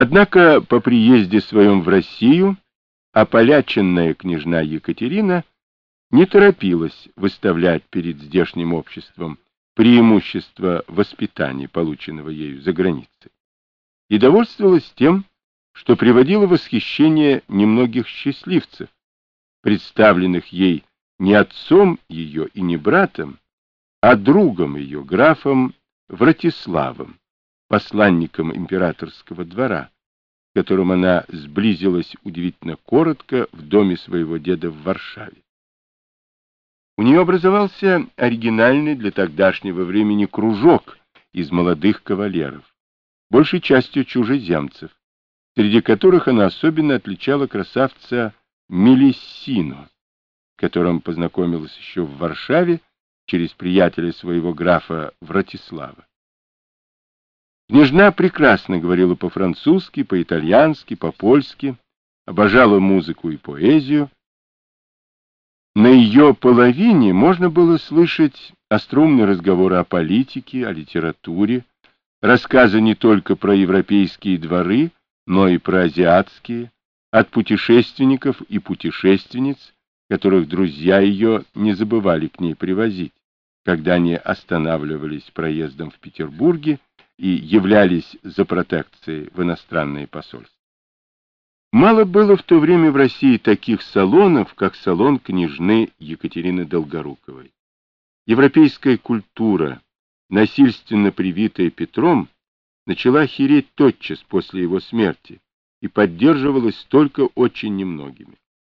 Однако по приезде своем в Россию ополяченная княжна Екатерина не торопилась выставлять перед здешним обществом преимущество воспитания, полученного ею за границей, и довольствовалась тем, что приводила в восхищение немногих счастливцев, представленных ей не отцом ее и не братом, а другом ее, графом Вратиславом, посланником императорского двора, с которым она сблизилась удивительно коротко в доме своего деда в Варшаве. У нее образовался оригинальный для тогдашнего времени кружок из молодых кавалеров, большей частью чужеземцев, среди которых она особенно отличала красавца Мелиссино, с которым познакомилась еще в Варшаве через приятеля своего графа Вратислава. Княжна прекрасно говорила по-французски, по-итальянски, по-польски, обожала музыку и поэзию. На ее половине можно было слышать остроумные разговоры о политике, о литературе, рассказы не только про европейские дворы, но и про азиатские, от путешественников и путешественниц, которых друзья ее не забывали к ней привозить, когда они останавливались проездом в Петербурге и являлись за протекцией в иностранные посольства. Мало было в то время в России таких салонов, как салон княжны Екатерины Долгоруковой. Европейская культура, насильственно привитая Петром, начала хереть тотчас после его смерти и поддерживалась только очень немногими.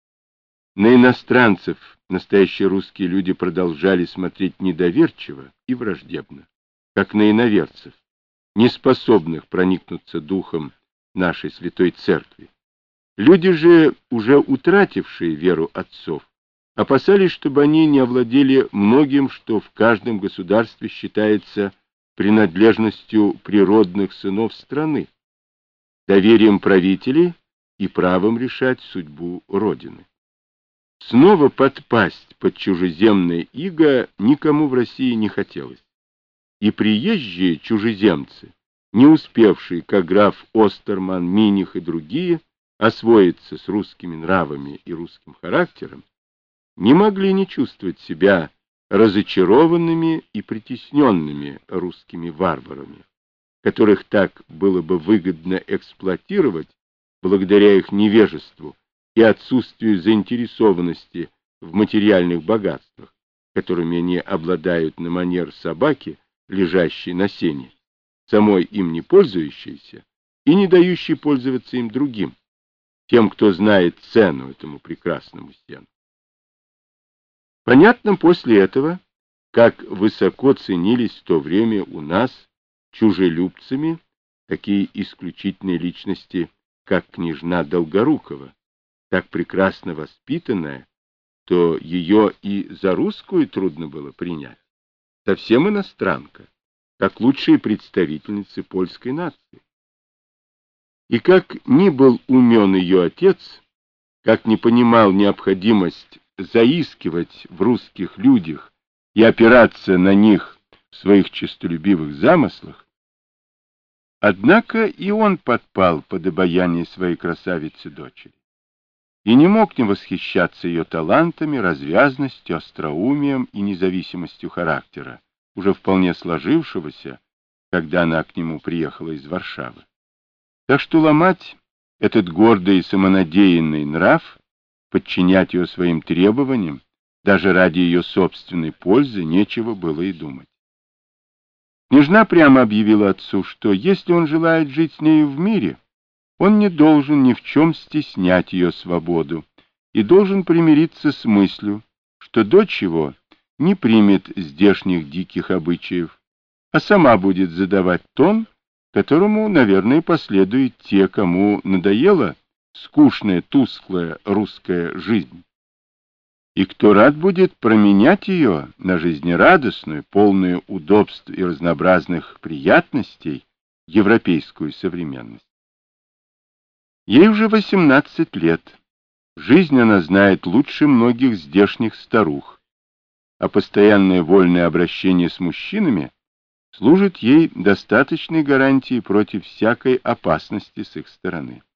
На иностранцев настоящие русские люди продолжали смотреть недоверчиво и враждебно, как на иноверцев, не способных проникнуться духом нашей Святой Церкви. Люди же, уже утратившие веру отцов, опасались, чтобы они не овладели многим, что в каждом государстве считается принадлежностью природных сынов страны, доверием правителей и правом решать судьбу Родины. Снова подпасть под чужеземное иго никому в России не хотелось. И приезжие чужеземцы, не успевшие, как граф Остерман, Миних и другие, освоиться с русскими нравами и русским характером, не могли не чувствовать себя разочарованными и притесненными русскими варварами, которых так было бы выгодно эксплуатировать благодаря их невежеству и отсутствию заинтересованности в материальных богатствах, которыми они обладают на манер собаки, лежащей на сене, самой им не пользующейся и не дающей пользоваться им другим, тем, кто знает цену этому прекрасному сену. Понятно после этого, как высоко ценились в то время у нас чужелюбцами такие исключительные личности, как княжна Долгорукова, так прекрасно воспитанная, то ее и за русскую трудно было принять. Совсем иностранка, как лучшие представительницы польской нации. И как ни был умен ее отец, как не понимал необходимость заискивать в русских людях и опираться на них в своих честолюбивых замыслах, однако и он подпал под обаяние своей красавицы-дочери и не мог не восхищаться ее талантами, развязностью, остроумием и независимостью характера, уже вполне сложившегося, когда она к нему приехала из Варшавы. Так что ломать этот гордый и самонадеянный нрав, подчинять ее своим требованиям, даже ради ее собственной пользы, нечего было и думать. Княжна прямо объявила отцу, что если он желает жить с нею в мире, он не должен ни в чем стеснять ее свободу и должен примириться с мыслью, что дочь его не примет здешних диких обычаев, а сама будет задавать тон, которому, наверное, последуют те, кому надоела скучная, тусклая русская жизнь, и кто рад будет променять ее на жизнерадостную, полную удобств и разнообразных приятностей европейскую современность. Ей уже 18 лет. Жизнь она знает лучше многих здешних старух, а постоянное вольное обращение с мужчинами служит ей достаточной гарантией против всякой опасности с их стороны.